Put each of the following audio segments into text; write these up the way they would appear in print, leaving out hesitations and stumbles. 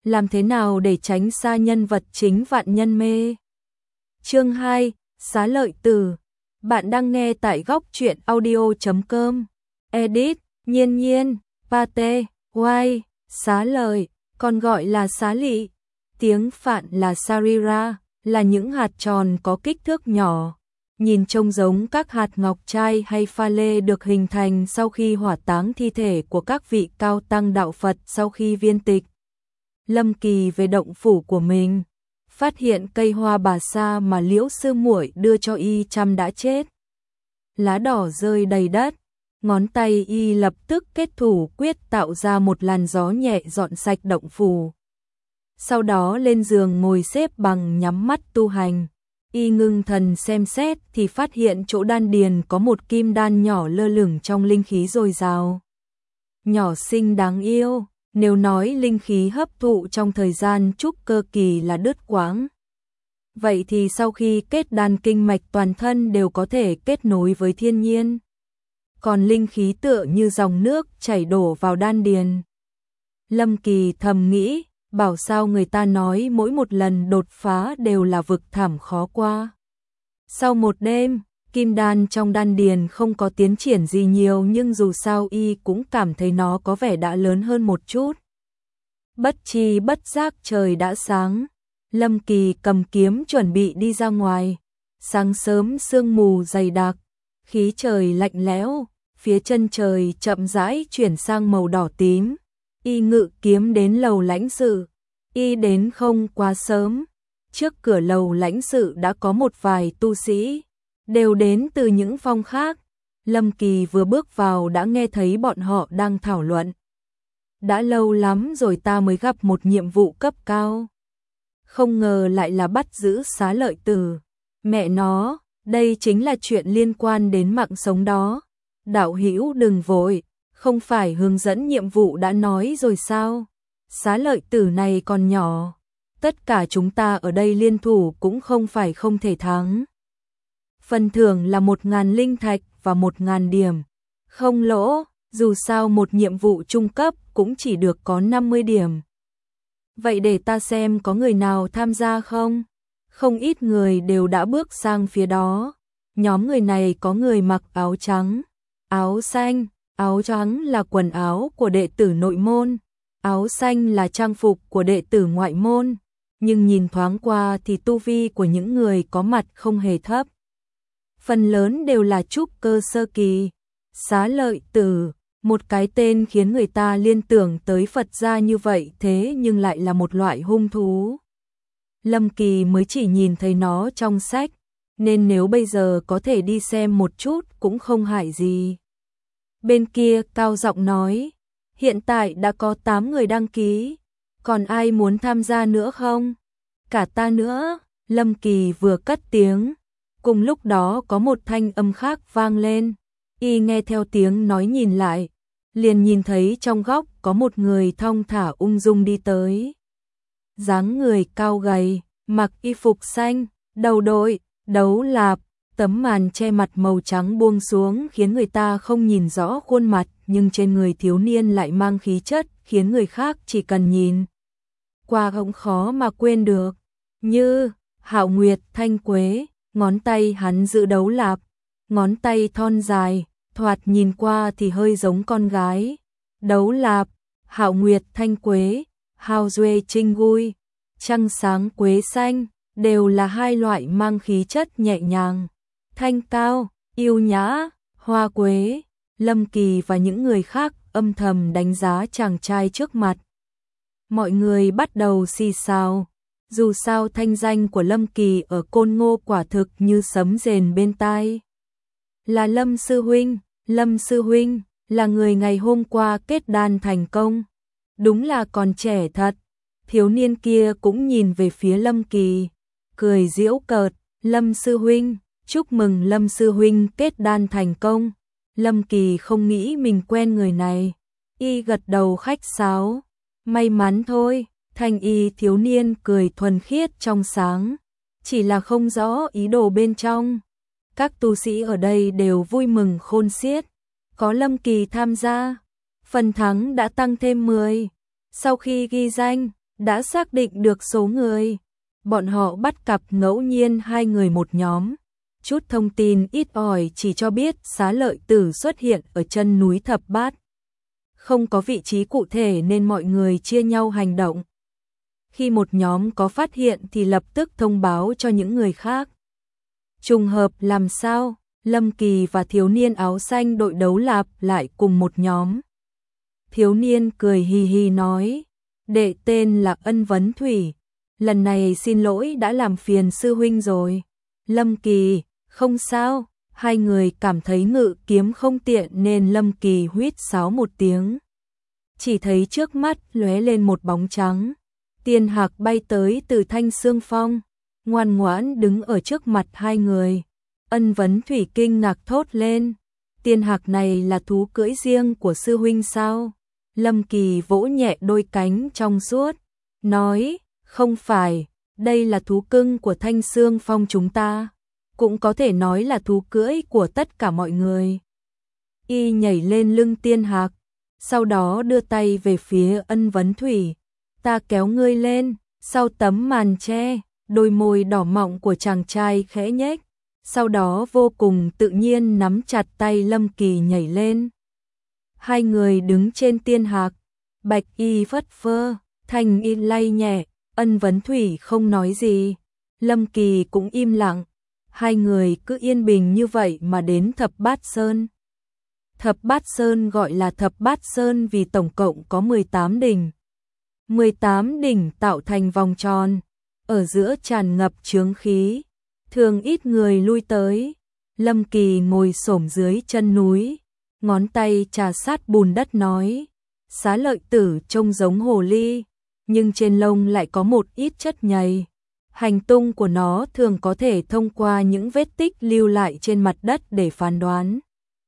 làm thế nào để tránh xa nhân vật chính vạn nhân mê. Chương 2, Xá Lợi Tử. Bạn đang nghe tại góc truyện audio.com. Edit, Nhiên Nhiên, Pate, Wai, Xá Lợi, còn gọi là xá lị. Tiếng Phạn là Sarira, là những hạt tròn có kích thước nhỏ, nhìn trông giống các hạt ngọc trai hay pha lê được hình thành sau khi hỏa táng thi thể của các vị cao tăng đạo Phật sau khi viên tịch. Lâm Kỳ về động phủ của mình, phát hiện cây hoa bà sa mà Liễu sư muội đưa cho y chăm đã chết. Lá đỏ rơi đầy đất, ngón tay y lập tức kết thủ quyết tạo ra một làn gió nhẹ dọn sạch động phủ. Sau đó lên giường ngồi xếp bằng nhắm mắt tu hành. Y ngưng thần xem xét thì phát hiện chỗ đan điền có một kim đan nhỏ lơ lửng trong linh khí dồi dào. Nhỏ xinh đáng yêu, nếu nói linh khí hấp thụ trong thời gian trúc cơ kỳ là đứt quãng. Vậy thì sau khi kết đan kinh mạch toàn thân đều có thể kết nối với thiên nhiên. Còn linh khí tựa như dòng nước chảy đổ vào đan điền. Lâm Kỳ thầm nghĩ, bảo sao người ta nói mỗi một lần đột phá đều là vực thẳm khó qua. Sau một đêm, kim đan trong đan điền không có tiến triển gì nhiều nhưng dù sao y cũng cảm thấy nó có vẻ đã lớn hơn một chút. Bất chi bất giác trời đã sáng, Lâm Kỳ cầm kiếm chuẩn bị đi ra ngoài. Sáng sớm sương mù dày đặc, khí trời lạnh lẽo, phía chân trời chậm rãi chuyển sang màu đỏ tím. Y ngự kiếm đến lầu lãnh sự. Y đến không quá sớm, trước cửa lầu lãnh sự đã có một vài tu sĩ, đều đến từ những phong khác. Lâm Kỳ vừa bước vào đã nghe thấy bọn họ đang thảo luận. Đã lâu lắm rồi ta mới gặp một nhiệm vụ cấp cao. Không ngờ lại là bắt giữ Xá Lợi Tử. Mẹ nó, đây chính là chuyện liên quan đến mạng sống đó. Đạo hữu đừng vội, không phải hướng dẫn nhiệm vụ đã nói rồi sao? Xá Lợi Tử này còn nhỏ, tất cả chúng ta ở đây liên thủ cũng không phải không thể thắng. Phần thưởng là 1000 linh thạch và 1000 điểm. Không lỗ, dù sao một nhiệm vụ trung cấp cũng chỉ được có 50 điểm. Vậy để ta xem có người nào tham gia không? Không ít người đều đã bước sang phía đó. Nhóm người này có người mặc áo trắng, áo xanh. Áo trắng là quần áo của đệ tử nội môn, áo xanh là trang phục của đệ tử ngoại môn, nhưng nhìn thoáng qua thì tu vi của những người có mặt không hề thấp. Phần lớn đều là trúc cơ sơ kỳ. Xá Lợi Tử, một cái tên khiến người ta liên tưởng tới Phật gia như vậy thế nhưng lại là một loại hung thú. Lâm Kỳ mới chỉ nhìn thấy nó trong sách, nên nếu bây giờ có thể đi xem một chút cũng không hại gì. Bên kia cao giọng nói, hiện tại đã có 8 người đăng ký, còn ai muốn tham gia nữa không? Cả ta nữa, Lâm Kỳ vừa cất tiếng, cùng lúc đó có một thanh âm khác vang lên, y nghe theo tiếng nói nhìn lại, liền nhìn thấy trong góc có một người thong thả ung dung đi tới. Dáng người cao gầy, mặc y phục xanh, đầu đội, đấu lạp. Tấm màn che mặt màu trắng buông xuống khiến người ta không nhìn rõ khuôn mặt, nhưng trên người thiếu niên lại mang khí chất khiến người khác chỉ cần nhìn qua không khó mà quên được. Như Hạo Nguyệt Thanh Quế, ngón tay hắn giữ đấu lạp, ngón tay thon dài, thoạt nhìn qua thì hơi giống con gái. Đấu lạp, Hạo Nguyệt Thanh Quế, Hào Duê Trinh Gui, Trăng Sáng Quế Xanh, đều là hai loại mang khí chất nhẹ nhàng, thanh cao, yêu nhã. Hoa Quế, Lâm Kỳ và những người khác âm thầm đánh giá chàng trai trước mặt. Mọi người bắt đầu xì xào, dù sao thanh danh của Lâm Kỳ ở Côn Ngô quả thực như sấm rền bên tai. Là Lâm sư huynh là người ngày hôm qua kết đan thành công, đúng là còn trẻ thật. Thiếu niên kia cũng nhìn về phía Lâm Kỳ, cười giễu cợt, Lâm sư huynh, chúc mừng Lâm sư huynh kết đan thành công. Lâm Kỳ không nghĩ mình quen người này, y gật đầu khách sáo, may mắn thôi. Thanh y thiếu niên cười thuần khiết trong sáng, chỉ là không rõ ý đồ bên trong. Các tu sĩ ở đây đều vui mừng khôn xiết, có Lâm Kỳ tham gia, phần thắng đã tăng thêm 10. Sau khi ghi danh, đã xác định được số người. Bọn họ bắt cặp ngẫu nhiên hai người một nhóm. Chút thông tin ít ỏi chỉ cho biết Xá Lợi Tử xuất hiện ở chân núi Thập Bát. Không có vị trí cụ thể nên mọi người chia nhau hành động. Khi một nhóm có phát hiện thì lập tức thông báo cho những người khác. Trùng hợp làm sao, Lâm Kỳ và thiếu niên áo xanh đội đấu lạp lại cùng một nhóm. Thiếu niên cười hì hì nói, đệ tên là Ân Vấn Thủy, lần này xin lỗi đã làm phiền sư huynh rồi. Lâm Kỳ, không sao, hai người cảm thấy ngự kiếm không tiện nên Lâm Kỳ huýt sáo một tiếng. Chỉ thấy trước mắt lóe lên một bóng trắng, Tiên Hạc bay tới từ Thanh Sương Phong, ngoan ngoãn đứng ở trước mặt hai người. Ân Vấn Thủy kinh ngạc thốt lên, Tiên Hạc này là thú cưỡi riêng của sư huynh sao? Lâm Kỳ vỗ nhẹ đôi cánh trong suốt, nói, không phải, đây là thú cưng của Thanh Sương Phong chúng ta, cũng có thể nói là thú cưỡi của tất cả mọi người. Y nhảy lên lưng Tiên Hạc, sau đó đưa tay về phía Ân Vấn Thủy, ta kéo ngươi lên. Sau tấm màn che, đôi môi đỏ mọng của chàng trai khẽ nhếch, sau đó vô cùng tự nhiên nắm chặt tay Lâm Kỳ nhảy lên. Hai người đứng trên Tiên Hạc, bạch y phất phơ, thanh y lay nhẹ, Ân Vấn Thủy không nói gì, Lâm Kỳ cũng im lặng. Hai người cứ yên bình như vậy mà đến Thập Bát Sơn. Thập Bát Sơn gọi là Thập Bát Sơn vì tổng cộng có 18 đỉnh. 18 đỉnh tạo thành vòng tròn, ở giữa tràn ngập chướng khí, thường ít người lui tới. Lâm Kỳ ngồi xổm dưới chân núi, ngón tay trà sát bùn đất nói, Xá Lợi Tử trông giống hồ ly, nhưng trên lông lại có một ít chất nhầy. Hành tung của nó thường có thể thông qua những vết tích lưu lại trên mặt đất để phán đoán.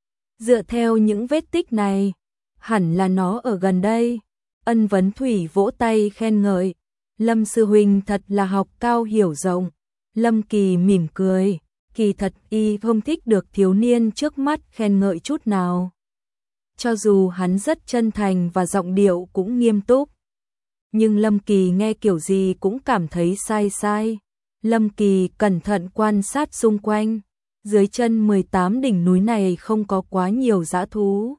Dựa theo những vết tích này, hẳn là nó ở gần đây. Ân Vấn Thủy vỗ tay khen ngợi, Lâm sư huynh thật là học cao hiểu rộng. Lâm Kỳ mỉm cười, kỳ thật y không thích được thiếu niên trước mắt khen ngợi chút nào. Cho dù hắn rất chân thành và giọng điệu cũng nghiêm túc, nhưng Lâm Kỳ nghe kiểu gì cũng cảm thấy sai sai. Lâm Kỳ cẩn thận quan sát xung quanh, dưới chân 18 đỉnh núi này không có quá nhiều dã thú.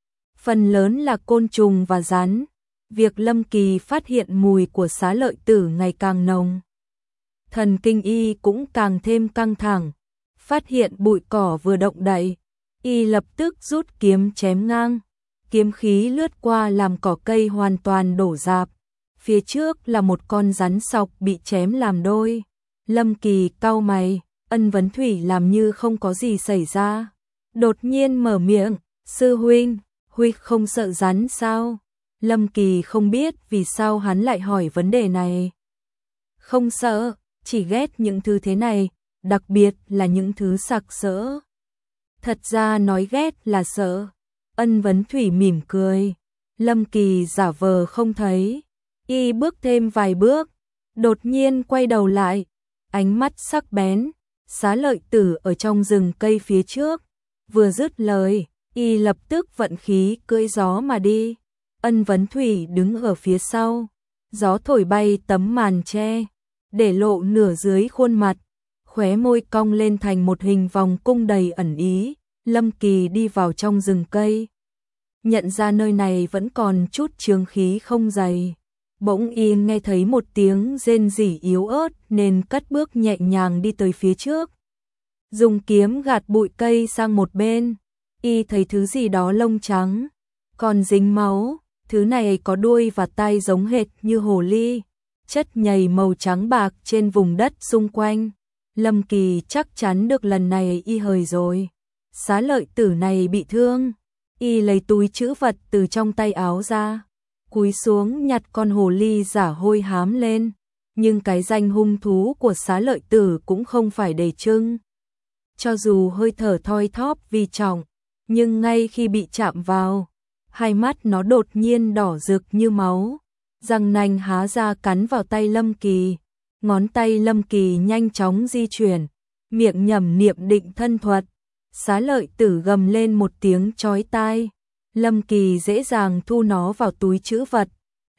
Phần lớn là côn trùng và rắn. Việc Lâm Kỳ phát hiện mùi của Xá Lợi Tử ngày càng nồng. Thần kinh y cũng càng thêm căng thẳng. Phát hiện bụi cỏ vừa động đậy, y lập tức rút kiếm chém ngang. Kiếm khí lướt qua làm cỏ cây hoàn toàn đổ rạp. Phía trước là một con rắn sọc bị chém làm đôi. Lâm Kỳ cau mày, Ân Vấn Thủy làm như không có gì xảy ra. Đột nhiên mở miệng, sư huynh, huynh không sợ rắn sao? Lâm Kỳ không biết vì sao hắn lại hỏi vấn đề này. Không sợ, chỉ ghét những thứ thế này, đặc biệt là những thứ sặc sỡ. Thật ra nói ghét là sợ. Ân Vấn Thủy mỉm cười. Lâm Kỳ giả vờ không thấy. Y bước thêm vài bước, đột nhiên quay đầu lại, ánh mắt sắc bén. Xá Lợi Tử ở trong rừng cây phía trước. Vừa dứt lời, y lập tức vận khí cưỡi gió mà đi. Ân Vấn Thủy đứng ở phía sau, gió thổi bay tấm màn che, để lộ nửa dưới khuôn mặt, khóe môi cong lên thành một hình vòng cung đầy ẩn ý. Lâm Kỳ đi vào trong rừng cây, nhận ra nơi này vẫn còn chút chướng khí không dày. Bỗng y nghe thấy một tiếng rên rỉ yếu ớt nên cất bước nhẹ nhàng đi tới phía trước. Dùng kiếm gạt bụi cây sang một bên, y thấy thứ gì đó lông trắng, còn dính máu. Thứ này có đuôi và tai giống hệt như hồ ly, chất nhầy màu trắng bạc trên vùng đất xung quanh. Lâm Kỳ chắc chắn được lần này y hời rồi. Xá Lợi Tử này bị thương. Y lấy túi trữ vật từ trong tay áo ra, cúi xuống nhặt con hồ ly giả hôi hám lên. Nhưng cái danh hung thú của Xá Lợi Tử cũng không phải đầy trưng. Cho dù hơi thở thoi thóp vì trọng, nhưng ngay khi bị chạm vào, hai mắt nó đột nhiên đỏ rực như máu, răng nanh há ra cắn vào tay Lâm Kỳ. Ngón tay Lâm Kỳ nhanh chóng di chuyển, miệng nhẩm niệm định thân thuật. Xá Lợi Tử gầm lên một tiếng chói tai. Lâm Kỳ dễ dàng thu nó vào túi trữ vật,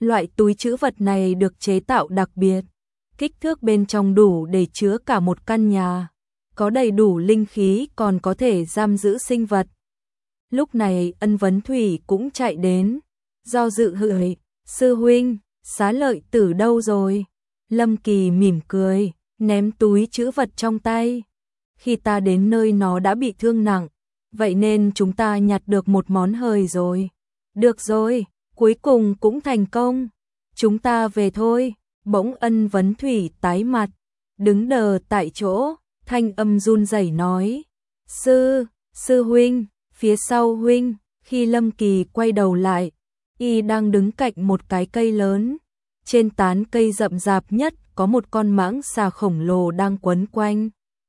Loại túi trữ vật này được chế tạo đặc biệt, kích thước bên trong đủ để chứa cả một căn nhà, có đầy đủ linh khí còn có thể giam giữ sinh vật. Lúc này Ân Vấn Thủy cũng chạy đến, do dự hỏi, sư huynh, Xá Lợi Tử đâu rồi? Lâm Kỳ mỉm cười, ném túi trữ vật trong tay. Khi ta đến nơi nó đã bị thương nặng, vậy nên chúng ta nhặt được một món hời rồi. Được rồi, cuối cùng cũng thành công. Chúng ta về thôi. Bỗng Ân Vấn Thủy tái mặt, đứng đờ tại chỗ, thanh âm run rẩy nói. Sư huynh, phía sau huynh. Khi Lâm Kỳ quay đầu lại, y đang đứng cạnh một cái cây lớn. Trên tán cây rậm rạp nhất có một con mãng xà khổng lồ đang quấn quanh.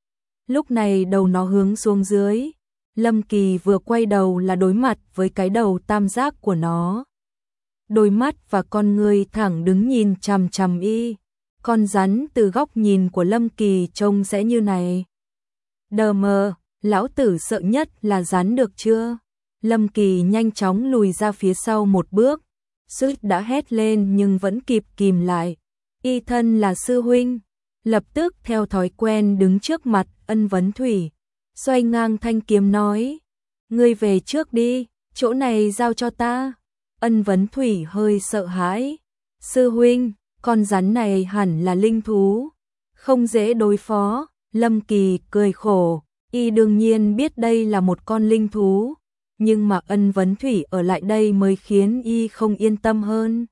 Lúc này đầu nó hướng xuống dưới. Lâm Kỳ vừa quay đầu là đối mặt với cái đầu tam giác của nó. Đôi mắt và con ngươi thẳng đứng nhìn chằm chằm y. Con rắn từ góc nhìn của Lâm Kỳ trông sẽ như này. Đờ mờ, lão tử sợ nhất là rắn được chưa? Lâm Kỳ nhanh chóng lùi ra phía sau một bước. Suýt đã hét lên nhưng vẫn kịp kìm lại. Y thân là sư huynh. Lập tức theo thói quen đứng trước mặt Ân Vấn Thủy. Xoay ngang thanh kiếm nói. Ngươi về trước đi, chỗ này giao cho ta. Ân Vấn Thủy hơi sợ hãi. Sư huynh, con rắn này hẳn là linh thú, không dễ đối phó. Lâm Kỳ cười khổ, y đương nhiên biết đây là một con linh thú, nhưng mà Ân Vấn Thủy ở lại đây mới khiến y không yên tâm hơn.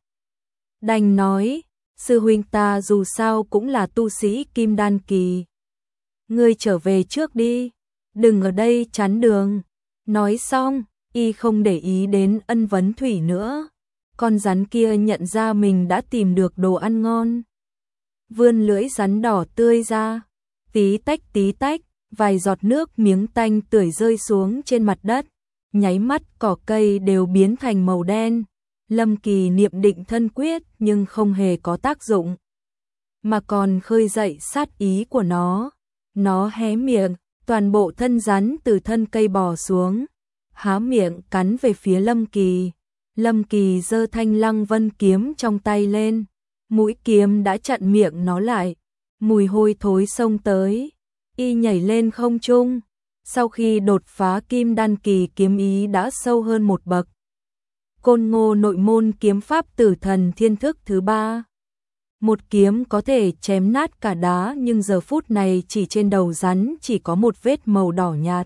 Đành nói, sư huynh ta dù sao cũng là tu sĩ Kim Đan kỳ. Ngươi trở về trước đi, đừng ở đây chắn đường. Nói xong, y không để ý đến Ân Vấn Thủy nữa. Con rắn kia nhận ra mình đã tìm được đồ ăn ngon. Vươn lưỡi rắn đỏ tươi ra, tí tách, vài giọt nước miếng tanh tưởi rơi xuống trên mặt đất. Nháy mắt cỏ cây đều biến thành màu đen. Lâm Kỳ niệm định thân quyết nhưng không hề có tác dụng, mà còn khơi dậy sát ý của nó. Nó hé miệng, toàn bộ thân rắn từ thân cây bò xuống, há miệng cắn về phía Lâm Kỳ. Lâm Kỳ giơ thanh Lăng Vân kiếm trong tay lên, mũi kiếm đã chặn miệng nó lại. Mùi hôi thối xông tới, y nhảy lên không trung. Sau khi đột phá Kim Đan kỳ, kiếm ý đã sâu hơn một bậc. Côn Ngô nội môn kiếm pháp Tử Thần Thiên Thức thứ 3. Một kiếm có thể chém nát cả đá, nhưng giờ phút này chỉ trên đầu rắn chỉ có một vết màu đỏ nhạt.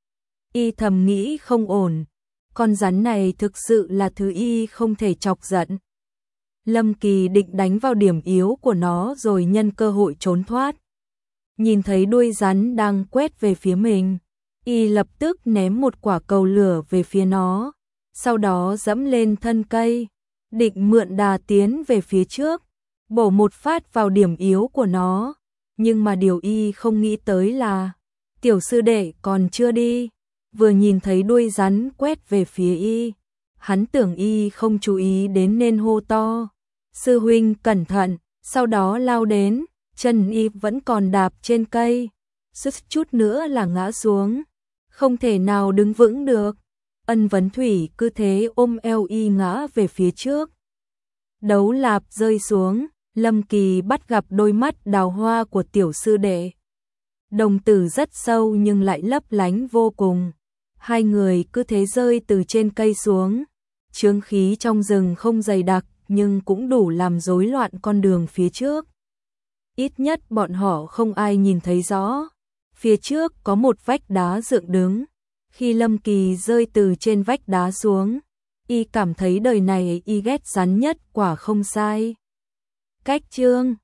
Y thầm nghĩ không ổn, con rắn này thực sự là thứ y không thể chọc giận. Lâm Kỳ định đánh vào điểm yếu của nó rồi nhân cơ hội trốn thoát. Nhìn thấy đuôi rắn đang quét về phía mình, y lập tức ném một quả cầu lửa về phía nó, sau đó dẫm lên thân cây, định mượn đà tiến về phía trước, bổ một phát vào điểm yếu của nó. Nhưng mà điều y không nghĩ tới là tiểu sư đệ còn chưa đi. Vừa nhìn thấy đuôi rắn quét về phía y, hắn tưởng y không chú ý đến nên hô to. Sư huynh cẩn thận, sau đó lao đến, chân y vẫn còn đạp trên cây, suýt chút nữa là ngã xuống, không thể nào đứng vững được. Ân Vấn Thủy cứ thế ôm eo y ngã về phía trước. Đấu lạp rơi xuống, Lâm Kỳ bắt gặp đôi mắt đào hoa của tiểu sư đệ. Đồng tử rất sâu nhưng lại lấp lánh vô cùng. Hai người cứ thế rơi từ trên cây xuống. Chướng khí trong rừng không dày đặc nhưng cũng đủ làm rối loạn con đường phía trước. Ít nhất bọn họ không ai nhìn thấy rõ. Phía trước có một vách đá dựng đứng. Khi Lâm Kỳ rơi từ trên vách đá xuống, y cảm thấy đời này y ghét rắn nhất, quả không sai. Cách chương